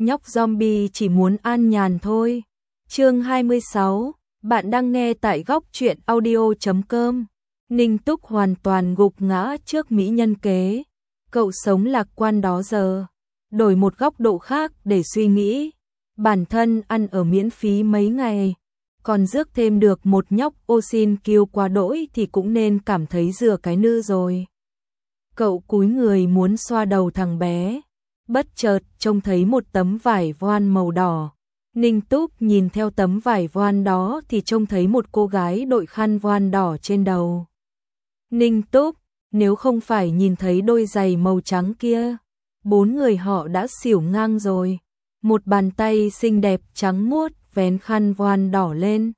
nhóc zombie chỉ muốn an nhàn thôi. Chương 26, bạn đang nghe tại góc truyện audio.com. Ninh Túc hoàn toàn gục ngã trước mỹ nhân kế. Cậu sống lạc quan đó giờ. Đổi một góc độ khác để suy nghĩ. Bản thân ăn ở miễn phí mấy ngày. Còn rước thêm được một nhóc ô xin kiêu quá đỗi thì cũng nên cảm thấy dừa cái nư rồi. Cậu cúi người muốn xoa đầu thằng bé. Bất chợt trông thấy một tấm vải voan màu đỏ. Ninh Túc nhìn theo tấm vải voan đó thì trông thấy một cô gái đội khăn voan đỏ trên đầu. Ninh Túc, nếu không phải nhìn thấy đôi giày màu trắng kia, 4 người họ đã xỉu ngang rồi. Một bàn tay xinh đẹp trắng muốt vén khăn voan đỏ lên,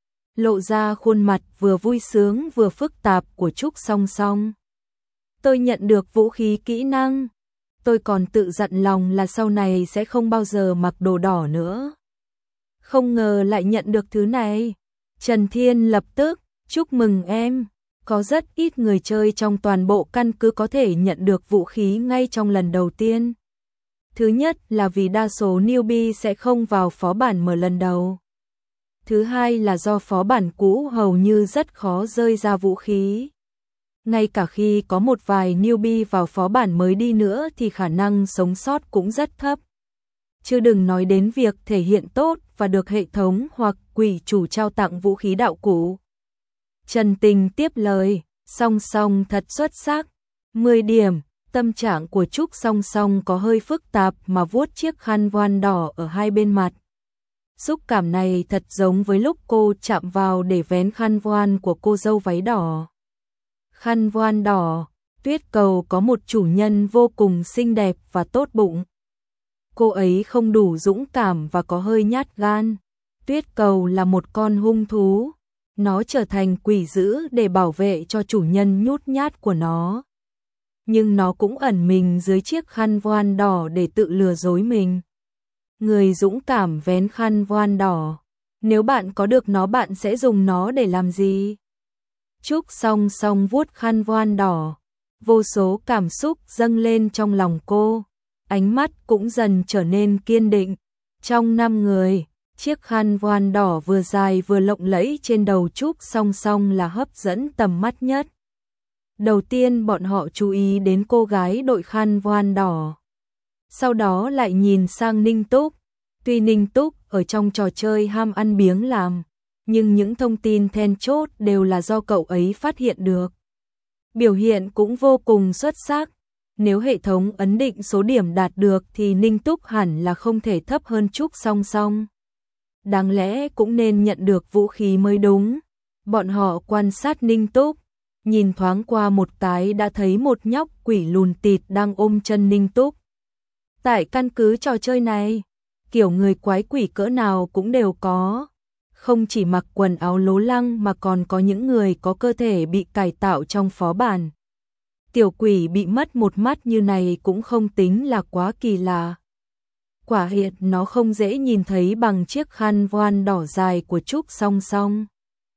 lộ ra khuôn mặt vừa vui sướng vừa phức tạp của Trúc Song Song. Tôi nhận được vũ khí kỹ năng. Tôi còn tự dặn lòng là sau này sẽ không bao giờ mặc đồ đỏ nữa. Không ngờ lại nhận được thứ này. Trần Thiên lập tức, chúc mừng em. Có rất ít người chơi trong toàn bộ căn cứ có thể nhận được vũ khí ngay trong lần đầu tiên. Thứ nhất là vì đa số newbie sẽ không vào phó bản mở lần đầu. Thứ hai là do phó bản cũ hầu như rất khó rơi ra vũ khí. Ngay cả khi có một vài newbie vào phó bản mới đi nữa thì khả năng sống sót cũng rất thấp. Chứ đừng nói đến việc thể hiện tốt và được hệ thống hoặc quỷ chủ trao tặng vũ khí đạo cụ. Trần Tình tiếp lời, Song Song thật xuất sắc. 10 điểm, tâm trạng của Trúc Song Song có hơi phức tạp mà vuốt chiếc khăn voan đỏ ở hai bên mặt. Xúc cảm này thật giống với lúc cô chạm vào để vén khăn voan của cô dâu váy đỏ. Khăn voan đỏ, Tuyết Cầu có một chủ nhân vô cùng xinh đẹp và tốt bụng. Cô ấy không đủ dũng cảm và có hơi nhát gan. Tuyết Cầu là một con hung thú. Nó trở thành quỷ dữ để bảo vệ cho chủ nhân nhút nhát của nó. Nhưng nó cũng ẩn mình dưới chiếc khăn voan đỏ để tự lừa dối mình. Người dũng cảm vén khăn voan đỏ. Nếu bạn có được nó bạn sẽ dùng nó để làm gì? Trúc Song Song vuốt khăn voan đỏ. Vô số cảm xúc dâng lên trong lòng cô. Ánh mắt cũng dần trở nên kiên định. Trong 5 người, chiếc khăn voan đỏ vừa dài vừa lộng lẫy trên đầu Trúc Song Song là hấp dẫn tầm mắt nhất. Đầu tiên bọn họ chú ý đến cô gái đội khăn voan đỏ. Sau đó lại nhìn sang Ninh Túc. Tuy Ninh Túc ở trong trò chơi ham ăn biếng làm, nhưng những thông tin then chốt đều là do cậu ấy phát hiện được. Biểu hiện cũng vô cùng xuất sắc. Nếu hệ thống ấn định số điểm đạt được thì Ninh Túc hẳn là không thể thấp hơn Trúc Song Song. Đáng lẽ cũng nên nhận được vũ khí mới đúng. Bọn họ quan sát Ninh Túc, nhìn thoáng qua một cái đã thấy một nhóc quỷ lùn tịt đang ôm chân Ninh Túc. Tại căn cứ trò chơi này, kiểu người quái quỷ cỡ nào cũng đều có. Không chỉ mặc quần áo lố lăng mà còn có những người có cơ thể bị cải tạo trong phó bản. Tiểu quỷ bị mất một mắt như này cũng không tính là quá kỳ lạ. Quả hiện nó không dễ nhìn thấy bằng chiếc khăn voan đỏ dài của Trúc Song Song.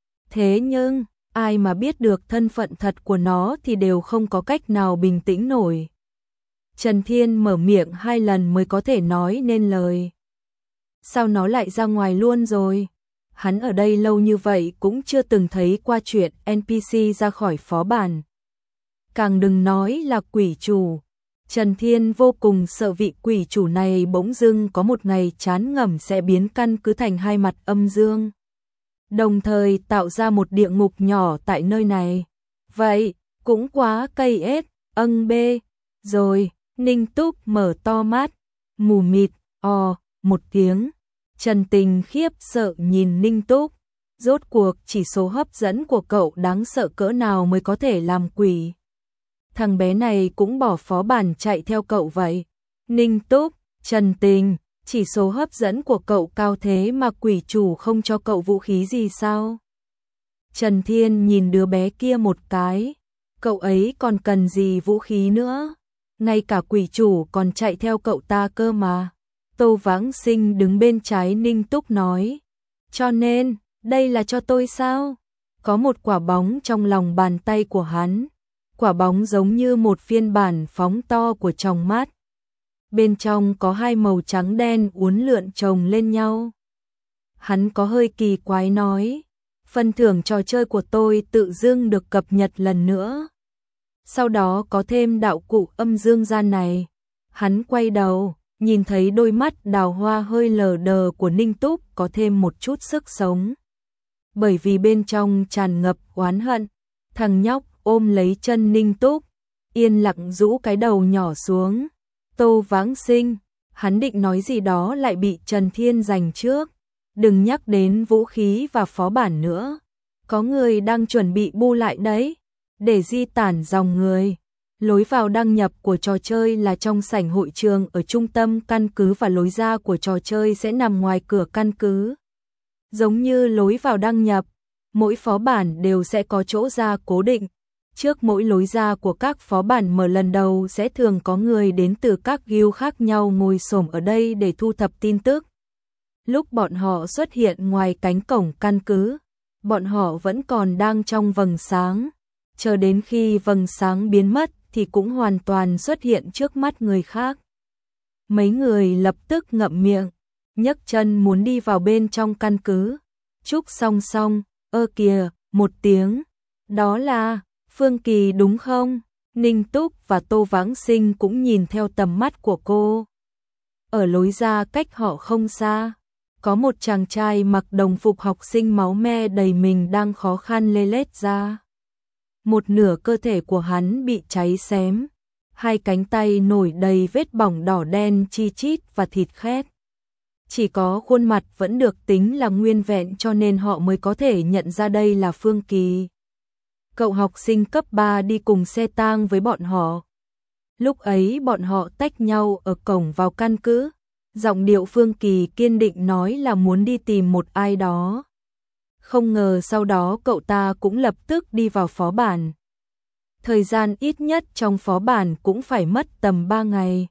Thế nhưng, ai mà biết được thân phận thật của nó thì đều không có cách nào bình tĩnh nổi. Trần Thiên mở miệng 2 lần mới có thể nói nên lời. Sao nó lại ra ngoài luôn rồi? Hắn ở đây lâu như vậy cũng chưa từng thấy qua chuyện NPC ra khỏi phó bản. Càng đừng nói là quỷ chủ. Trần Thiên vô cùng sợ vị quỷ chủ này bỗng dưng có một ngày chán ngẩm sẽ biến căn cứ thành hai mặt âm dương. Đồng thời tạo ra một địa ngục nhỏ tại nơi này. Vậy, cũng quá cây ết, bê. Rồi, Ninh Túc mở to mắt, mù mịt, một tiếng. Trần Tình khiếp sợ nhìn Ninh Túc. Rốt cuộc chỉ số hấp dẫn của cậu đáng sợ cỡ nào mới có thể làm quỷ. Thằng bé này cũng bỏ phó bản chạy theo cậu vậy. Ninh Túc, Trần Tình, chỉ số hấp dẫn của cậu cao thế mà quỷ chủ không cho cậu vũ khí gì sao? Trần Thiên nhìn đứa bé kia một cái. Cậu ấy còn cần gì vũ khí nữa? Ngay cả quỷ chủ còn chạy theo cậu ta cơ mà. Tô Vãng Sinh đứng bên trái Ninh Túc nói. Cho nên, đây là cho tôi sao? Có một quả bóng trong lòng bàn tay của hắn. Quả bóng giống như một phiên bản phóng to của tròng mắt. bên trong có hai màu trắng đen uốn lượn chồng lên nhau. Hắn có hơi kỳ quái nói, phần thưởng trò chơi của tôi tự dưng được cập nhật lần nữa. Sau đó có thêm đạo cụ âm dương gian này. Hắn quay đầu, nhìn thấy đôi mắt đào hoa hơi lờ đờ của Ninh Túc có thêm một chút sức sống. Bởi vì bên trong tràn ngập oán hận, thằng nhóc ôm lấy chân Ninh Túc, yên lặng rũ cái đầu nhỏ xuống. Tô Vãng Sinh, hắn định nói gì đó lại bị Trần Thiên giành trước. Đừng nhắc đến vũ khí và phó bản nữa. Có người đang chuẩn bị bu lại đấy, để di tản dòng người. Lối vào đăng nhập của trò chơi là trong sảnh hội trường ở trung tâm căn cứ và lối ra của trò chơi sẽ nằm ngoài cửa căn cứ. Giống như lối vào đăng nhập, mỗi phó bản đều sẽ có chỗ ra cố định. Trước mỗi lối ra của các phó bản mở lần đầu sẽ thường có người đến từ các guild khác nhau ngồi xổm ở đây để thu thập tin tức. Lúc bọn họ xuất hiện ngoài cánh cổng căn cứ, bọn họ vẫn còn đang trong vầng sáng. Chờ đến khi vầng sáng biến mất thì cũng hoàn toàn xuất hiện trước mắt người khác. Mấy người lập tức ngậm miệng, nhấc chân muốn đi vào bên trong căn cứ. Trúc Song Song, ơ kìa, một tiếng. Đó là Phương Kỳ đúng không? Ninh Túc và Tô Vãng Sinh cũng nhìn theo tầm mắt của cô. Ở lối ra cách họ không xa, có một chàng trai mặc đồng phục học sinh máu me đầy mình đang khó khăn lê lết ra. Một nửa cơ thể của hắn bị cháy xém, hai cánh tay nổi đầy vết bỏng đỏ đen chi chít và thịt khét. Chỉ có khuôn mặt vẫn được tính là nguyên vẹn cho nên họ mới có thể nhận ra đây là Phương Kỳ. Cậu học sinh cấp 3 đi cùng xe tang với bọn họ. Lúc ấy bọn họ tách nhau ở cổng vào căn cứ. Giọng điệu Phương Kỳ kiên định nói là muốn đi tìm một ai đó. Không ngờ sau đó cậu ta cũng lập tức đi vào phó bản. Thời gian ít nhất trong phó bản cũng phải mất tầm 3 ngày.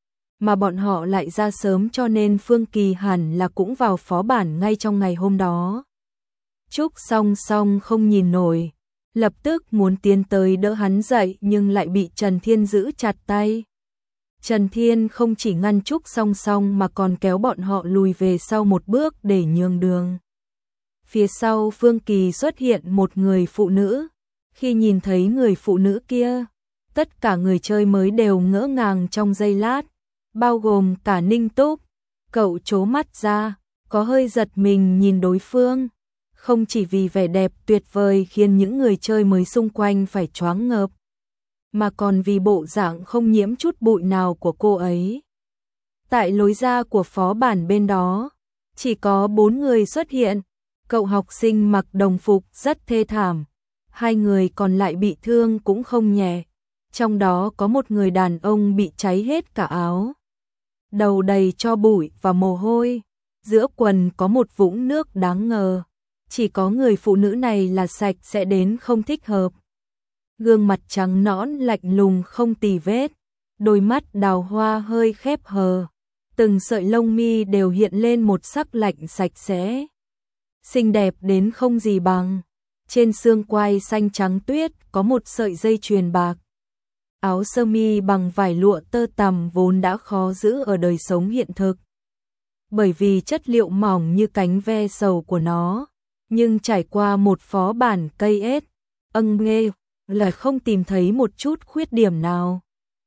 Mà bọn họ lại ra sớm cho nên Phương Kỳ hẳn là cũng vào phó bản ngay trong ngày hôm đó. Trúc Song Song không nhìn nổi, lập tức muốn tiến tới đỡ hắn dậy nhưng lại bị Trần Thiên giữ chặt tay. Trần Thiên không chỉ ngăn Trúc Song Song mà còn kéo bọn họ lùi về sau một bước để nhường đường. Phía sau Phương Kỳ xuất hiện một người phụ nữ. Khi nhìn thấy người phụ nữ kia, tất cả người chơi mới đều ngỡ ngàng trong giây lát, bao gồm cả Ninh Túc. Cậu trố mắt ra, có hơi giật mình nhìn đối phương. Không chỉ vì vẻ đẹp tuyệt vời khiến những người chơi mới xung quanh phải choáng ngợp, mà còn vì bộ dạng không nhiễm chút bụi nào của cô ấy. Tại lối ra của phó bản bên đó, chỉ có 4 người xuất hiện. Cậu học sinh mặc đồng phục rất thê thảm, hai người còn lại bị thương cũng không nhẹ. Trong đó có một người đàn ông bị cháy hết cả áo, đầu đầy tro bụi và mồ hôi, giữa quần có một vũng nước đáng ngờ. Chỉ có người phụ nữ này là sạch sẽ đến không thích hợp. Gương mặt trắng nõn lạnh lùng không tì vết, đôi mắt đào hoa hơi khép hờ, từng sợi lông mi đều hiện lên một sắc lạnh sạch sẽ. Xinh đẹp đến không gì bằng. Trên xương quai xanh trắng tuyết có một sợi dây chuyền bạc. Áo sơ mi bằng vải lụa tơ tằm vốn đã khó giữ ở đời sống hiện thực, bởi vì chất liệu mỏng như cánh ve sầu của nó, nhưng trải qua một phó bản cây ết, nghe là không tìm thấy một chút khuyết điểm nào.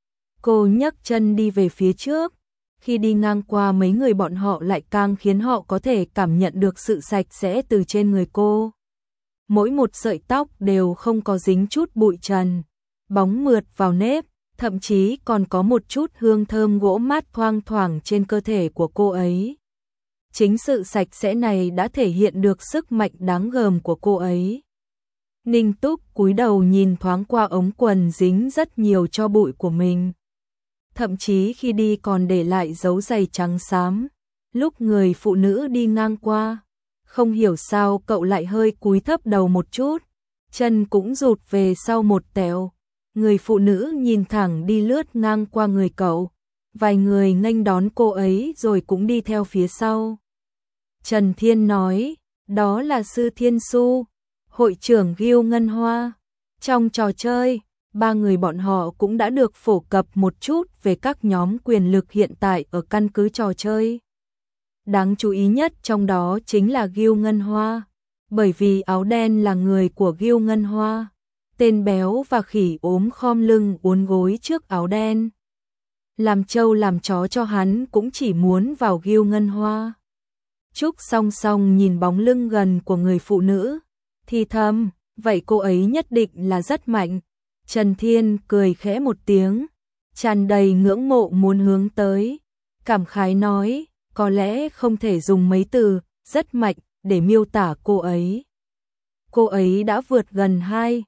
Cô nhấc chân đi về phía trước. Khi đi ngang qua mấy người bọn họ lại càng khiến họ có thể cảm nhận được sự sạch sẽ từ trên người cô. Mỗi một sợi tóc đều không có dính chút bụi trần, bóng mượt vào nếp, thậm chí còn có một chút hương thơm gỗ mát thoang thoảng trên cơ thể của cô ấy. Chính sự sạch sẽ này đã thể hiện được sức mạnh đáng gờm của cô ấy. Ninh Túc cúi đầu nhìn thoáng qua ống quần dính rất nhiều tro bụi của mình. Thậm chí khi đi còn để lại dấu giày trắng xám. Lúc người phụ nữ đi ngang qua, không hiểu sao cậu lại hơi cúi thấp đầu một chút, chân cũng rụt về sau một tẹo. Người phụ nữ nhìn thẳng đi lướt ngang qua người cậu, vài người nghênh đón cô ấy rồi cũng đi theo phía sau. Trần Thiên nói, đó là Sư Thiên Su, hội trưởng Guild Ngân Hoa. Trong trò chơi, ba người bọn họ cũng đã được phổ cập một chút về các nhóm quyền lực hiện tại ở căn cứ trò chơi. Đáng chú ý nhất trong đó chính là Gil Ngân Hoa, bởi vì áo đen là người của Gil Ngân Hoa. Tên béo và khỉ ốm khom lưng uốn gối trước áo đen. Làm trâu làm chó cho hắn cũng chỉ muốn vào Gil Ngân Hoa. Trúc song song nhìn bóng lưng gần của người phụ nữ, thì thầm, vậy cô ấy nhất định là rất mạnh. Trần Thiên cười khẽ một tiếng, tràn đầy ngưỡng mộ muốn hướng tới, cảm khái nói, có lẽ không thể dùng mấy từ rất mạnh để miêu tả cô ấy. Cô ấy đã vượt gần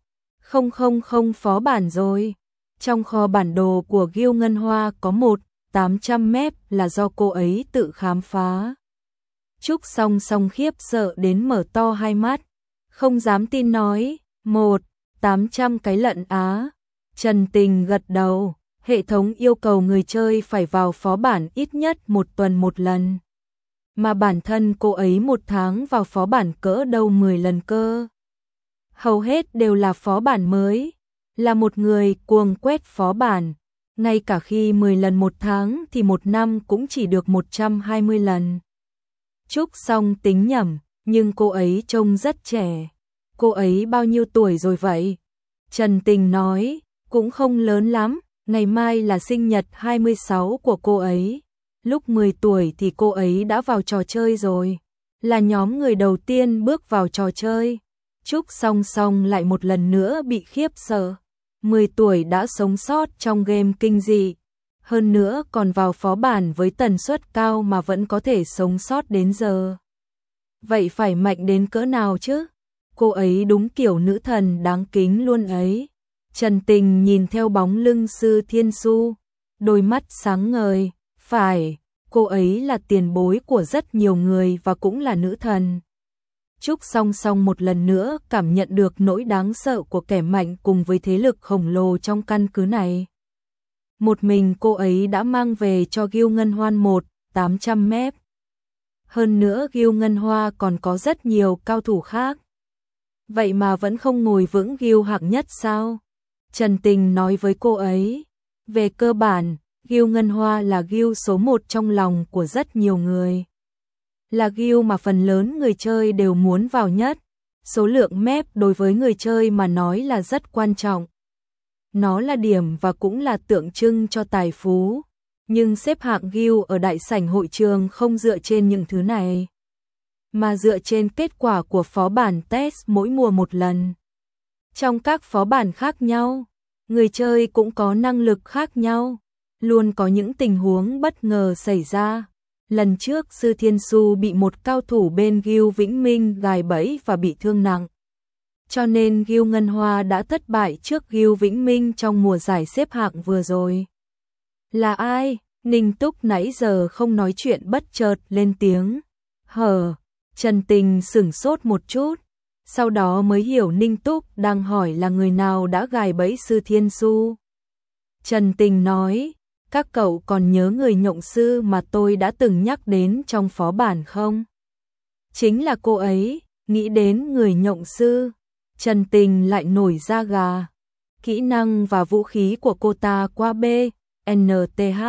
2,000 phó bản rồi. Trong kho bản đồ của Gil Ngân Hoa có 800 mét là do cô ấy tự khám phá. Trúc song song khiếp sợ đến mở to hai mắt, không dám tin nói, 800 cái lận á. Trần Tình gật đầu, hệ thống yêu cầu người chơi phải vào phó bản ít nhất một tuần một lần. Mà bản thân cô ấy một tháng vào phó bản cỡ đâu 10 lần cơ. Hầu hết đều là phó bản mới, là một người cuồng quét phó bản, ngay cả khi 10 lần một tháng thì một năm cũng chỉ được 120 lần. Trúc song tính nhẩm, nhưng cô ấy trông rất trẻ. Cô ấy bao nhiêu tuổi rồi vậy? Trần Tình nói, cũng không lớn lắm, ngày mai là sinh nhật 26 của cô ấy. Lúc 10 tuổi thì cô ấy đã vào trò chơi rồi, là nhóm người đầu tiên bước vào trò chơi. Trúc song song lại một lần nữa bị khiếp sợ. 10 tuổi đã sống sót trong game kinh dị, hơn nữa còn vào phó bản với tần suất cao mà vẫn có thể sống sót đến giờ. Vậy phải mạnh đến cỡ nào chứ? Cô ấy đúng kiểu nữ thần đáng kính luôn ấy. Trần Tình nhìn theo bóng lưng Sư Thiên Su, đôi mắt sáng ngời, phải, cô ấy là tiền bối của rất nhiều người và cũng là nữ thần. Trúc song song một lần nữa cảm nhận được nỗi đáng sợ của kẻ mạnh cùng với thế lực khổng lồ trong căn cứ này. Một mình cô ấy đã mang về cho Gil Ngân Hoa 800 mét. Hơn nữa Gil Ngân Hoa còn có rất nhiều cao thủ khác. Vậy mà vẫn không ngồi vững Gil hạng nhất sao? Trần Tình nói với cô ấy, về cơ bản, Gil Ngân Hoa là Gil số 1 trong lòng của rất nhiều người. Là Gil mà phần lớn người chơi đều muốn vào nhất. Số lượng map đối với người chơi mà nói là rất quan trọng. Nó là điểm và cũng là tượng trưng cho tài phú. Nhưng xếp hạng Gil ở đại sảnh hội trường không dựa trên những thứ này, mà dựa trên kết quả của phó bản test mỗi mùa một lần. Trong các phó bản khác nhau, người chơi cũng có năng lực khác nhau, luôn có những tình huống bất ngờ xảy ra. Lần trước Sư Thiên Su bị một cao thủ bên Gil Vĩnh Minh gài bẫy và bị thương nặng. Cho nên Gil Ngân Hoa đã thất bại trước Gil Vĩnh Minh trong mùa giải xếp hạng vừa rồi. Là ai? Ninh Túc nãy giờ không nói chuyện bất chợt lên tiếng. Trần Tình sửng sốt một chút, sau đó mới hiểu Ninh Túc đang hỏi là người nào đã gài bẫy Sư Thiên Su. Trần Tình nói, các cậu còn nhớ người nhộng sư mà tôi đã từng nhắc đến trong phó bản không? Chính là cô ấy. Nghĩ đến người nhộng sư, Trần Tình lại nổi da gà. Kỹ năng và vũ khí của cô ta qua BNTH.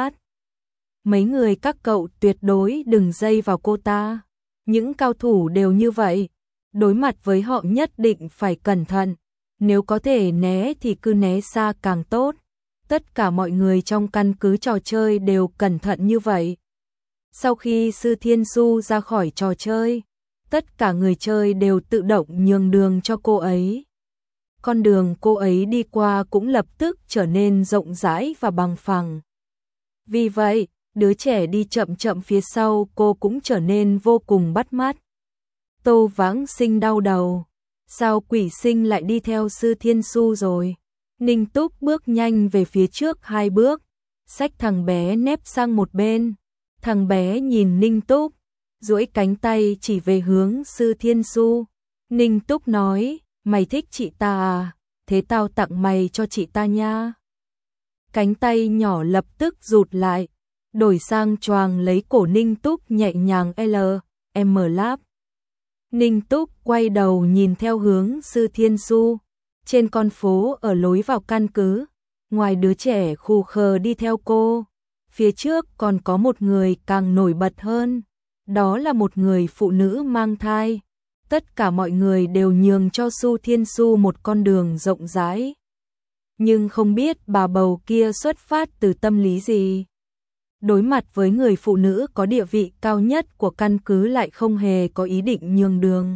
Mấy người các cậu tuyệt đối đừng dây vào cô ta. Những cao thủ đều như vậy, đối mặt với họ nhất định phải cẩn thận. Nếu có thể né thì cứ né xa càng tốt. Tất cả mọi người trong căn cứ trò chơi đều cẩn thận như vậy. Sau khi Sư Thiên Su ra khỏi trò chơi, tất cả người chơi đều tự động nhường đường cho cô ấy. Con đường cô ấy đi qua cũng lập tức trở nên rộng rãi và bằng phẳng. Vì vậy, đứa trẻ đi chậm chậm phía sau cô cũng trở nên vô cùng bắt mắt. Tô Vãng Sinh đau đầu. Sao quỷ sinh lại đi theo Sư Thiên Su rồi? Ninh Túc bước nhanh về phía trước 2 bước, xách thằng bé nép sang một bên. Thằng bé nhìn Ninh Túc, duỗi cánh tay chỉ về hướng Sư Thiên Su. Ninh Túc nói, mày thích chị ta à? Thế tao tặng mày cho chị ta nha. Cánh tay nhỏ lập tức rụt lại, đổi sang choàng lấy cổ Ninh Túc nhẹ nhàng lap. Ninh Túc quay đầu nhìn theo hướng Sư Thiên Su. Trên con phố ở lối vào căn cứ, ngoài đứa trẻ khù khờ đi theo cô, phía trước còn có một người càng nổi bật hơn, đó là một người phụ nữ mang thai. Tất cả mọi người đều nhường cho Su Thiên Su một con đường rộng rãi. Nhưng không biết bà bầu kia xuất phát từ tâm lý gì. Đối mặt với người phụ nữ có địa vị cao nhất của căn cứ lại không hề có ý định nhường đường.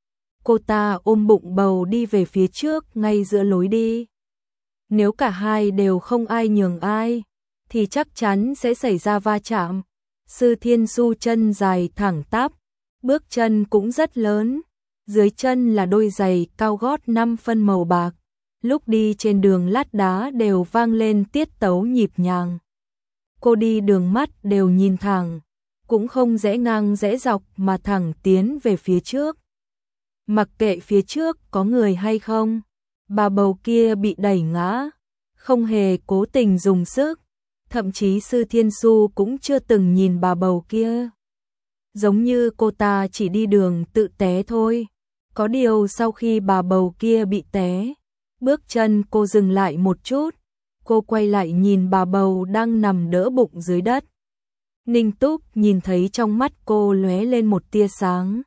Cô ta ôm bụng bầu đi về phía trước ngay giữa lối đi. Nếu cả hai đều không ai nhường ai, thì chắc chắn sẽ xảy ra va chạm. Sư Thiên Su chân dài thẳng tắp, bước chân cũng rất lớn. Dưới chân là đôi giày cao gót 5 phân màu bạc. Lúc đi trên đường lát đá đều vang lên tiết tấu nhịp nhàng. Cô đi đường mắt đều nhìn thẳng, cũng không rẽ ngang rẽ dọc mà thẳng tiến về phía trước. Mặc kệ phía trước có người hay không, bà bầu kia bị đẩy ngã, không hề cố tình dùng sức, thậm chí Sư Thiên Su cũng chưa từng nhìn bà bầu kia. Giống như cô ta chỉ đi đường tự té thôi. Có điều sau khi bà bầu kia bị té, bước chân cô dừng lại một chút, cô quay lại nhìn bà bầu đang nằm đỡ bụng dưới đất. Ninh Túc nhìn thấy trong mắt cô lóe lên một tia sáng.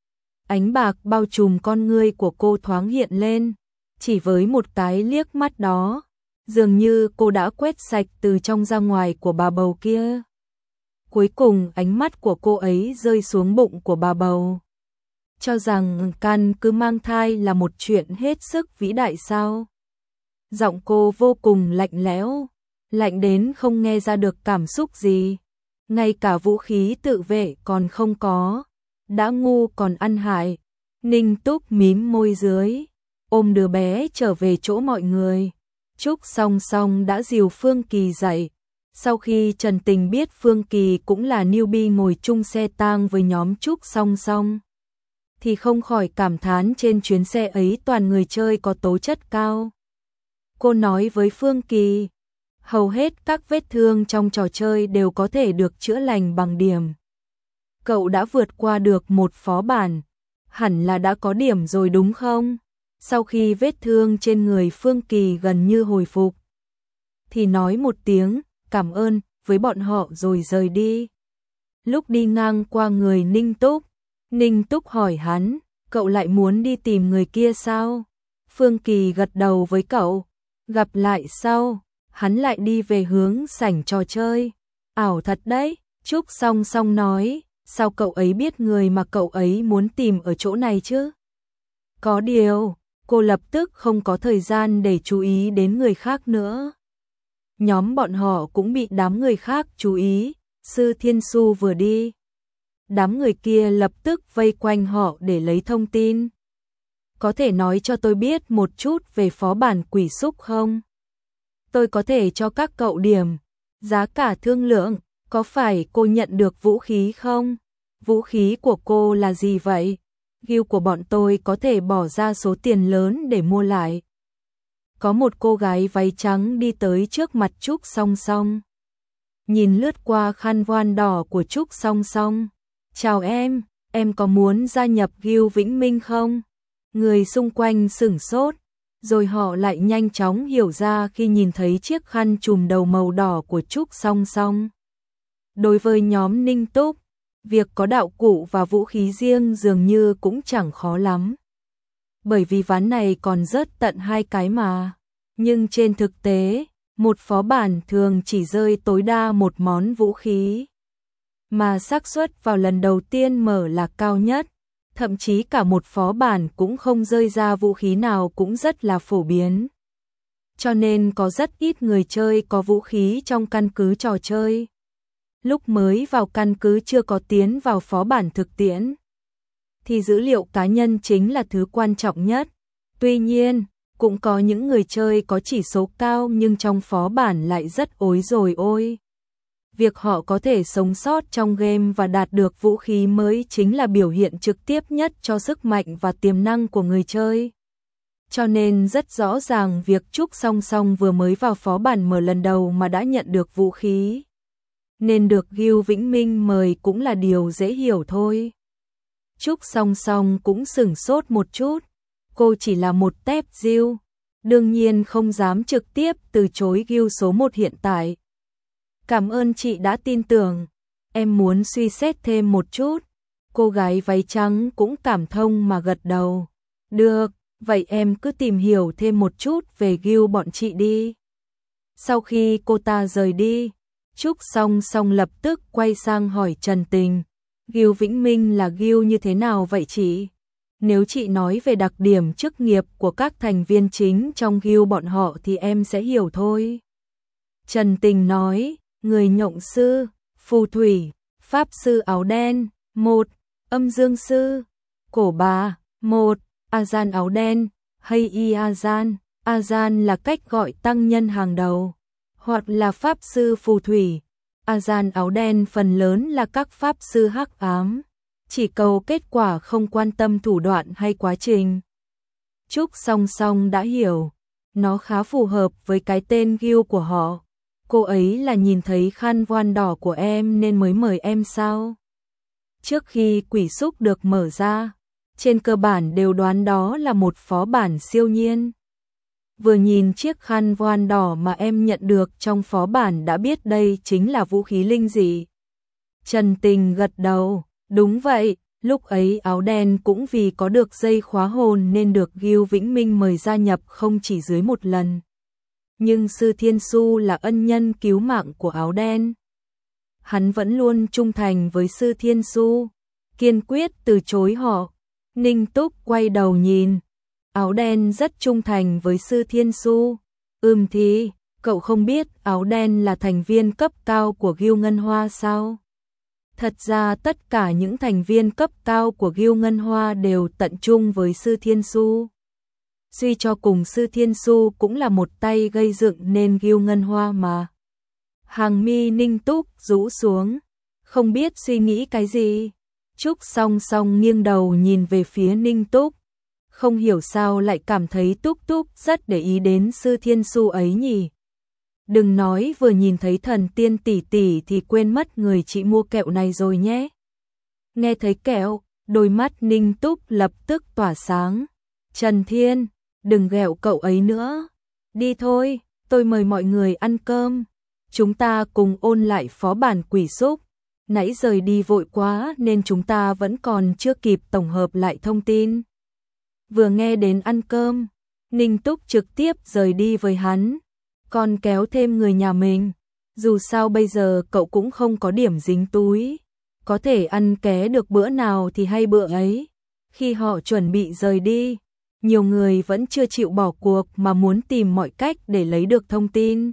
Ánh bạc bao trùm con ngươi của cô thoáng hiện lên, chỉ với một cái liếc mắt đó, dường như cô đã quét sạch từ trong ra ngoài của bà bầu kia. Cuối cùng ánh mắt của cô ấy rơi xuống bụng của bà bầu. Cho rằng căn cứ mang thai là một chuyện hết sức vĩ đại sao? Giọng cô vô cùng lạnh lẽo, lạnh đến không nghe ra được cảm xúc gì. Ngay cả vũ khí tự vệ còn không có, đã ngu còn ăn hại. Ninh Túc mím môi dưới, ôm đứa bé trở về chỗ mọi người. Trúc Song Song đã dìu Phương Kỳ dậy. Sau khi Trần Tình biết Phương Kỳ cũng là newbie ngồi chung xe tang với nhóm Trúc Song Song, thì không khỏi cảm thán trên chuyến xe ấy toàn người chơi có tố chất cao. Cô nói với Phương Kỳ, hầu hết các vết thương trong trò chơi đều có thể được chữa lành bằng điểm. Cậu đã vượt qua được một phó bản, hẳn là đã có điểm rồi đúng không? Sau khi vết thương trên người Phương Kỳ gần như hồi phục, thì nói một tiếng cảm ơn với bọn họ rồi rời đi. Lúc đi ngang qua người Ninh Túc hỏi hắn, cậu lại muốn đi tìm người kia sao? Phương Kỳ gật đầu với cậu, gặp lại sau, hắn lại đi về hướng sảnh trò chơi. Ảo thật đấy, Trúc Song Song nói, sao cậu ấy biết người mà cậu ấy muốn tìm ở chỗ này chứ? Có điều, cô lập tức không có thời gian để chú ý đến người khác nữa. Nhóm bọn họ cũng bị đám người khác chú ý, Sư Thiên Su vừa đi, đám người kia lập tức vây quanh họ để lấy thông tin. Có thể nói cho tôi biết một chút về phó bản quỷ súc không? Tôi có thể cho các cậu điểm, giá cả thương lượng, có phải cô nhận được vũ khí không? Vũ khí của cô là gì vậy? Guild của bọn tôi có thể bỏ ra số tiền lớn để mua lại. Có một cô gái váy trắng đi tới trước mặt Trúc Song Song. Nhìn lướt qua khăn voan đỏ của Trúc Song Song. Chào em có muốn gia nhập Guild Vĩnh Minh không? Người xung quanh sửng sốt, rồi họ lại nhanh chóng hiểu ra khi nhìn thấy chiếc khăn trùm đầu màu đỏ của Trúc Song Song. Đối với nhóm Ninh Túc, việc có đạo cụ và vũ khí riêng dường như cũng chẳng khó lắm. Bởi vì ván này còn rớt tận 2 cái mà. Nhưng trên thực tế, một phó bản thường chỉ rơi tối đa một món vũ khí. Mà xác suất vào lần đầu tiên mở là cao nhất. Thậm chí cả một phó bản cũng không rơi ra vũ khí nào cũng rất là phổ biến. Cho nên có rất ít người chơi có vũ khí trong căn cứ trò chơi. Lúc mới vào căn cứ chưa có tiến vào phó bản thực tiễn, thì dữ liệu cá nhân chính là thứ quan trọng nhất. Tuy nhiên, cũng có những người chơi có chỉ số cao nhưng trong phó bản lại rất ối rồi ôi. Việc họ có thể sống sót trong game và đạt được vũ khí mới chính là biểu hiện trực tiếp nhất cho sức mạnh và tiềm năng của người chơi. Cho nên rất rõ ràng việc Trúc Song Song vừa mới vào phó bản mở lần đầu mà đã nhận được vũ khí, nên được Guild Vĩnh Minh mời cũng là điều dễ hiểu thôi. Trúc Song Song cũng sửng sốt một chút, cô chỉ là một tép diêu, đương nhiên không dám trực tiếp từ chối Gil số 1 hiện tại. Cảm ơn chị đã tin tưởng, em muốn suy xét thêm một chút. Cô gái váy trắng cũng cảm thông mà gật đầu. Được, vậy em cứ tìm hiểu thêm một chút về Gil bọn chị đi. Sau khi cô ta rời đi, Trúc Song Song lập tức quay sang hỏi Trần Tình. Gil Vĩnh Minh là Gil như thế nào vậy chị? Nếu chị nói về đặc điểm chức nghiệp của các thành viên chính trong Gil bọn họ thì em sẽ hiểu thôi. Trần Tình nói, người nhộng sư, phù thủy, pháp sư áo đen, 1, âm dương sư, cổ bà, 1, Azan áo đen, hay y Azan. Azan là cách gọi tăng nhân hàng đầu, hoặc là pháp sư phù thủy. Azan áo đen phần lớn là các pháp sư hắc ám, chỉ cầu kết quả không quan tâm thủ đoạn hay quá trình. Trúc Song Song đã hiểu, nó khá phù hợp với cái tên Gil của họ. Cô ấy là nhìn thấy khăn voan đỏ của em nên mới mời em sao? Trước khi quỷ xúc được mở ra, trên cơ bản đều đoán đó là một phó bản siêu nhiên. Vừa nhìn chiếc khăn voan đỏ mà em nhận được trong phó bản đã biết đây chính là vũ khí linh dị. Trần Tình gật đầu, đúng vậy, lúc ấy áo đen cũng vì có được dây khóa hồn nên được Gil Vĩnh Minh mời gia nhập không chỉ dưới một lần. Nhưng Sư Thiên Su là ân nhân cứu mạng của áo đen. Hắn vẫn luôn trung thành với Sư Thiên Su, kiên quyết từ chối họ. Ninh Túc quay đầu nhìn, áo đen rất trung thành với Sư Thiên Su. Thì, cậu không biết áo đen là thành viên cấp cao của Gil Ngân Hoa sao? Thật ra tất cả những thành viên cấp cao của Gil Ngân Hoa đều tận trung với Sư Thiên Su. Suy cho cùng Sư Thiên Su cũng là một tay gây dựng nên Gil Ngân Hoa mà. Hàng mi Ninh Túc rũ xuống, không biết suy nghĩ cái gì. Trúc Song Song nghiêng đầu nhìn về phía Ninh Túc, không hiểu sao lại cảm thấy Túc Túc rất để ý đến Sư Thiên Su ấy nhỉ. Đừng nói vừa nhìn thấy thần tiên tỷ tỷ thì quên mất người chị mua kẹo này rồi nhé. Nghe thấy kẹo, đôi mắt Ninh Túc lập tức tỏa sáng. Trần Thiên, đừng ghẹo cậu ấy nữa. Đi thôi, tôi mời mọi người ăn cơm. Chúng ta cùng ôn lại phó bản quỷ xúc. Nãy rời đi vội quá nên chúng ta vẫn còn chưa kịp tổng hợp lại thông tin. Vừa nghe đến ăn cơm, Ninh Túc trực tiếp rời đi với hắn, còn kéo thêm người nhà mình. Dù sao bây giờ cậu cũng không có điểm dính túi, có thể ăn ké được bữa nào thì hay bữa ấy. Khi họ chuẩn bị rời đi, nhiều người vẫn chưa chịu bỏ cuộc mà muốn tìm mọi cách để lấy được thông tin.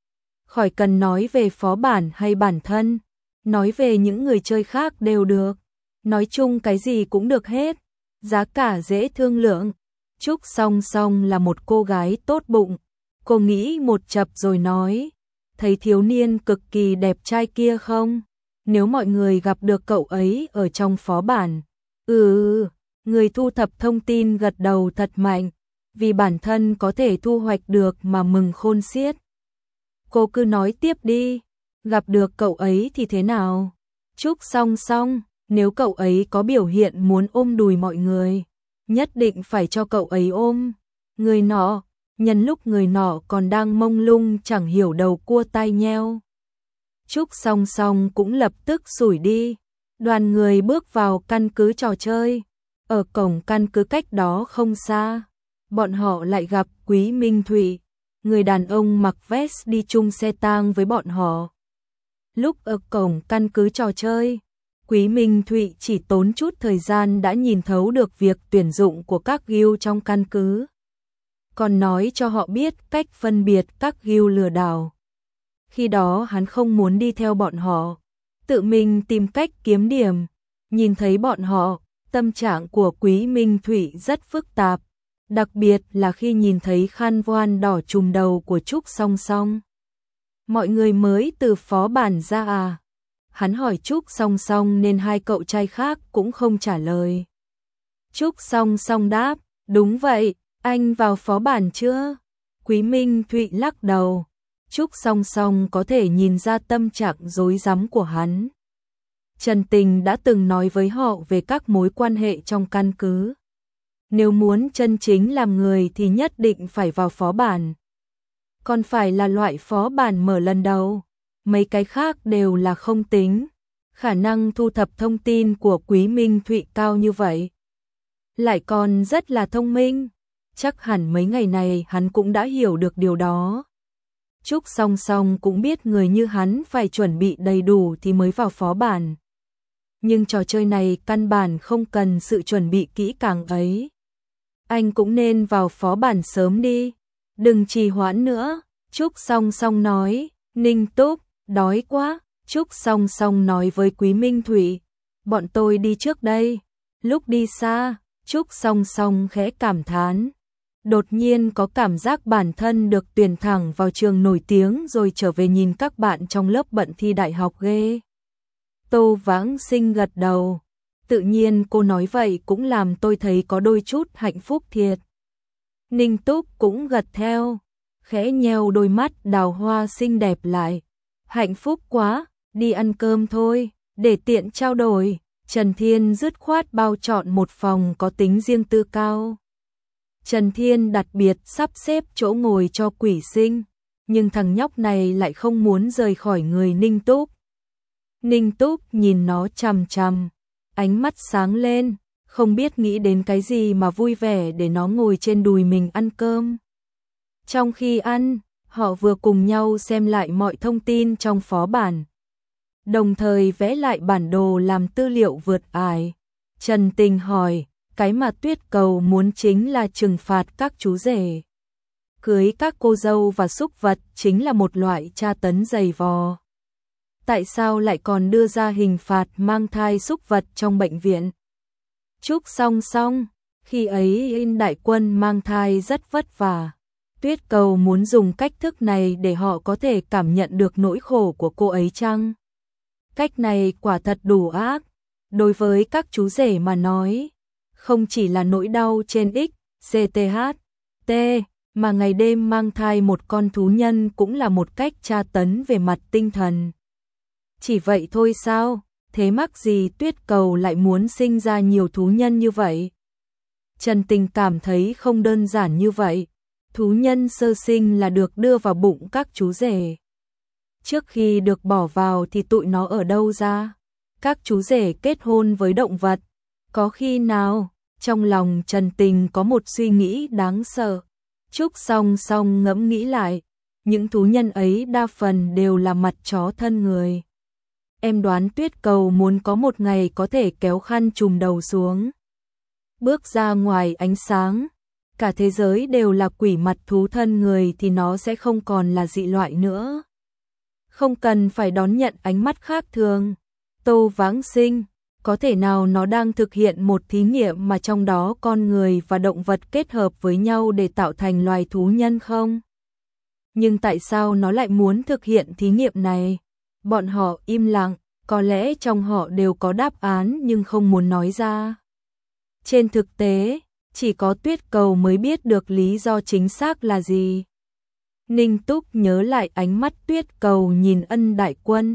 Khỏi cần nói về phó bản hay bản thân, nói về những người chơi khác đều được. Nói chung cái gì cũng được hết, giá cả dễ thương lượng. Trúc Song Song là một cô gái tốt bụng. Cô nghĩ một chập rồi nói, thấy thiếu niên cực kỳ đẹp trai kia không? Nếu mọi người gặp được cậu ấy ở trong phó bản. Người thu thập thông tin gật đầu thật mạnh, vì bản thân có thể thu hoạch được mà mừng khôn xiết. Cô cứ nói tiếp đi, gặp được cậu ấy thì thế nào? Trúc Song Song, nếu cậu ấy có biểu hiện muốn ôm đùi mọi người, nhất định phải cho cậu ấy ôm. Người nọ, nhân lúc người nọ còn đang mông lung chẳng hiểu đầu cua tai nheo. Trúc Song Song cũng lập tức xủi đi. Đoàn người bước vào căn cứ trò chơi. Ở cổng căn cứ cách đó không xa, bọn họ lại gặp Quý Minh Thụy, người đàn ông mặc vest đi chung xe tang với bọn họ. Lúc ở cổng căn cứ trò chơi, Quý Minh Thụy chỉ tốn chút thời gian đã nhìn thấu được việc tuyển dụng của các guild trong căn cứ, còn nói cho họ biết cách phân biệt các guild lừa đảo. Khi đó hắn không muốn đi theo bọn họ, tự mình tìm cách kiếm điểm. Nhìn thấy bọn họ, tâm trạng của Quý Minh Thụy rất phức tạp, đặc biệt là khi nhìn thấy khăn voan đỏ trùm đầu của Trúc Song Song. Mọi người mới từ phó bản ra à? Hắn hỏi Trúc Song Song nên hai cậu trai khác cũng không trả lời. Trúc Song Song đáp, đúng vậy, anh vào phó bản chưa? Quý Minh Thụy lắc đầu. Trúc Song Song có thể nhìn ra tâm trạng rối rắm của hắn. Trần Tình đã từng nói với họ về các mối quan hệ trong căn cứ. Nếu muốn chân chính làm người thì nhất định phải vào phó bản. Còn phải là loại phó bản mở lần đầu, mấy cái khác đều là không tính. Khả năng thu thập thông tin của Quý Minh Thụy cao như vậy. Lại còn rất là thông minh, chắc hẳn mấy ngày này hắn cũng đã hiểu được điều đó. Trúc Song Song cũng biết người như hắn phải chuẩn bị đầy đủ thì mới vào phó bản. Nhưng trò chơi này căn bản không cần sự chuẩn bị kỹ càng ấy. Anh cũng nên vào phó bản sớm đi, đừng trì hoãn nữa, Trúc Song Song nói. Ninh Túc, đói quá, Trúc Song Song nói với Quý Minh Thụy, bọn tôi đi trước đây. Lúc đi xa, Trúc Song Song khẽ cảm thán. Đột nhiên có cảm giác bản thân được tuyển thẳng vào trường nổi tiếng rồi trở về nhìn các bạn trong lớp bận thi đại học ghê. Tô Vãng Sinh gật đầu. Tự nhiên cô nói vậy cũng làm tôi thấy có đôi chút hạnh phúc thiệt. Ninh Túc cũng gật theo, khẽ nheo đôi mắt đào hoa xinh đẹp lại. Hạnh phúc quá, đi ăn cơm thôi, để tiện trao đổi. Trần Thiên dứt khoát bao chọn một phòng có tính riêng tư cao. Trần Thiên đặc biệt sắp xếp chỗ ngồi cho Quỷ Sinh, nhưng thằng nhóc này lại không muốn rời khỏi người Ninh Túc. Ninh Túc nhìn nó chằm chằm, ánh mắt sáng lên, không biết nghĩ đến cái gì mà vui vẻ để nó ngồi trên đùi mình ăn cơm. Trong khi ăn, họ vừa cùng nhau xem lại mọi thông tin trong phó bản, đồng thời vẽ lại bản đồ làm tư liệu vượt ải. Trần Tình hỏi, cái mà Tuyết Cầu muốn chính là trừng phạt các chú rể. Cưới các cô dâu và súc vật chính là một loại tra tấn dày vò. Tại sao lại còn đưa ra hình phạt mang thai súc vật trong bệnh viện? Trúc Song Song, khi ấy In đại quân mang thai rất vất vả. Tuyết Cầu muốn dùng cách thức này để họ có thể cảm nhận được nỗi khổ của cô ấy chăng? Cách này quả thật đủ ác. Đối với các chú rể mà nói, không chỉ là nỗi đau trên XCTH, mà ngày đêm mang thai một con thú nhân cũng là một cách tra tấn về mặt tinh thần. Chỉ vậy thôi sao? Thế mắc gì Tuyết Cầu lại muốn sinh ra nhiều thú nhân như vậy? Trần Tình cảm thấy không đơn giản như vậy. Thú nhân sơ sinh là được đưa vào bụng các chú rể. Trước khi được bỏ vào thì tụi nó ở đâu ra? Các chú rể kết hôn với động vật. Có khi nào? Trong lòng Trần Tình có một suy nghĩ đáng sợ. Trúc Song Song ngẫm nghĩ lại. Những thú nhân ấy đa phần đều là mặt chó thân người. Em đoán Tuyết Cầu muốn có một ngày có thể kéo khăn trùm đầu xuống, bước ra ngoài ánh sáng, cả thế giới đều là quỷ mặt thú thân người thì nó sẽ không còn là dị loại nữa. Không cần phải đón nhận ánh mắt khác thường. Tô Vãng Sinh, có thể nào nó đang thực hiện một thí nghiệm mà trong đó con người và động vật kết hợp với nhau để tạo thành loài thú nhân không? Nhưng tại sao nó lại muốn thực hiện thí nghiệm này? Bọn họ im lặng, có lẽ trong họ đều có đáp án nhưng không muốn nói ra. Trên thực tế, chỉ có Tuyết Cầu mới biết được lý do chính xác là gì. Ninh Túc nhớ lại ánh mắt Tuyết Cầu nhìn Ân đại quân.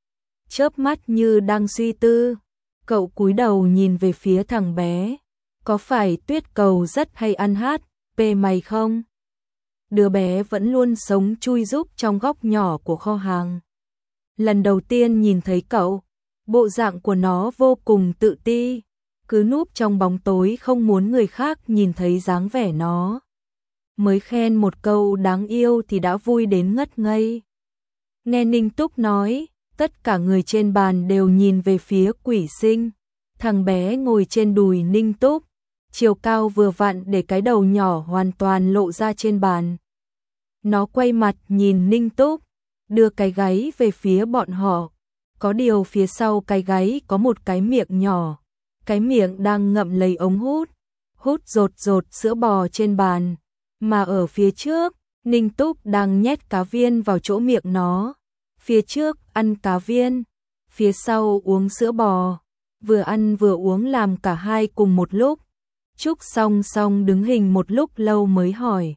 Chớp mắt như đang suy tư, cậu cúi đầu nhìn về phía thằng bé. Có phải Tuyết Cầu rất hay ăn hát, mày không? Đứa bé vẫn luôn sống chui rúc trong góc nhỏ của kho hàng. Lần đầu tiên nhìn thấy cậu, bộ dạng của nó vô cùng tự ti, cứ núp trong bóng tối không muốn người khác nhìn thấy dáng vẻ nó. Mới khen một câu đáng yêu thì đã vui đến ngất ngây. Nghe Ninh Túc nói, tất cả người trên bàn đều nhìn về phía Quỷ Sinh. Thằng bé ngồi trên đùi Ninh Túc, chiều cao vừa vặn để cái đầu nhỏ hoàn toàn lộ ra trên bàn. Nó quay mặt nhìn Ninh Túc, đưa cái gáy về phía bọn họ. Có điều phía sau cái gáy có một cái miệng nhỏ, cái miệng đang ngậm lấy ống hút, hút rột rột sữa bò trên bàn. Mà ở phía trước, Ninh Túc đang nhét cá viên vào chỗ miệng nó. Phía trước ăn cá viên, phía sau uống sữa bò, vừa ăn vừa uống làm cả hai cùng một lúc. Trúc Song Song đứng hình một lúc lâu mới hỏi,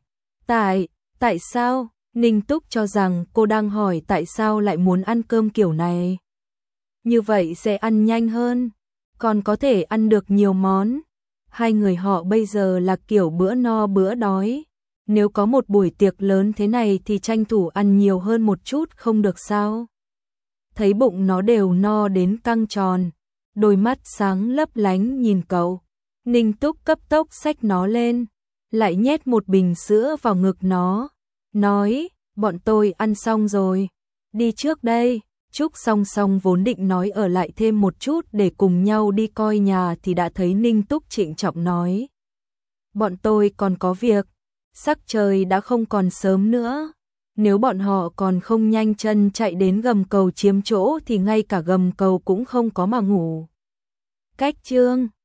tại sao? Ninh Túc cho rằng cô đang hỏi tại sao lại muốn ăn cơm kiểu này. Như vậy sẽ ăn nhanh hơn, còn có thể ăn được nhiều món. hai người họ bây giờ là kiểu bữa no bữa đói. Nếu có một buổi tiệc lớn thế này thì tranh thủ ăn nhiều hơn một chút không được sao? Thấy bụng nó đều no đến căng tròn, đôi mắt sáng lấp lánh nhìn cậu. Ninh Túc cấp tốc xách nó lên, lại nhét một bình sữa vào ngực nó, nói, bọn tôi ăn xong rồi, đi trước đây. Trúc Song Song vốn định nói ở lại thêm một chút để cùng nhau đi coi nhà thì đã thấy Ninh Túc trịnh trọng nói. Bọn tôi còn có việc, sắc trời đã không còn sớm nữa. Nếu bọn họ còn không nhanh chân chạy đến gầm cầu chiếm chỗ thì ngay cả gầm cầu cũng không có mà ngủ. Cách chương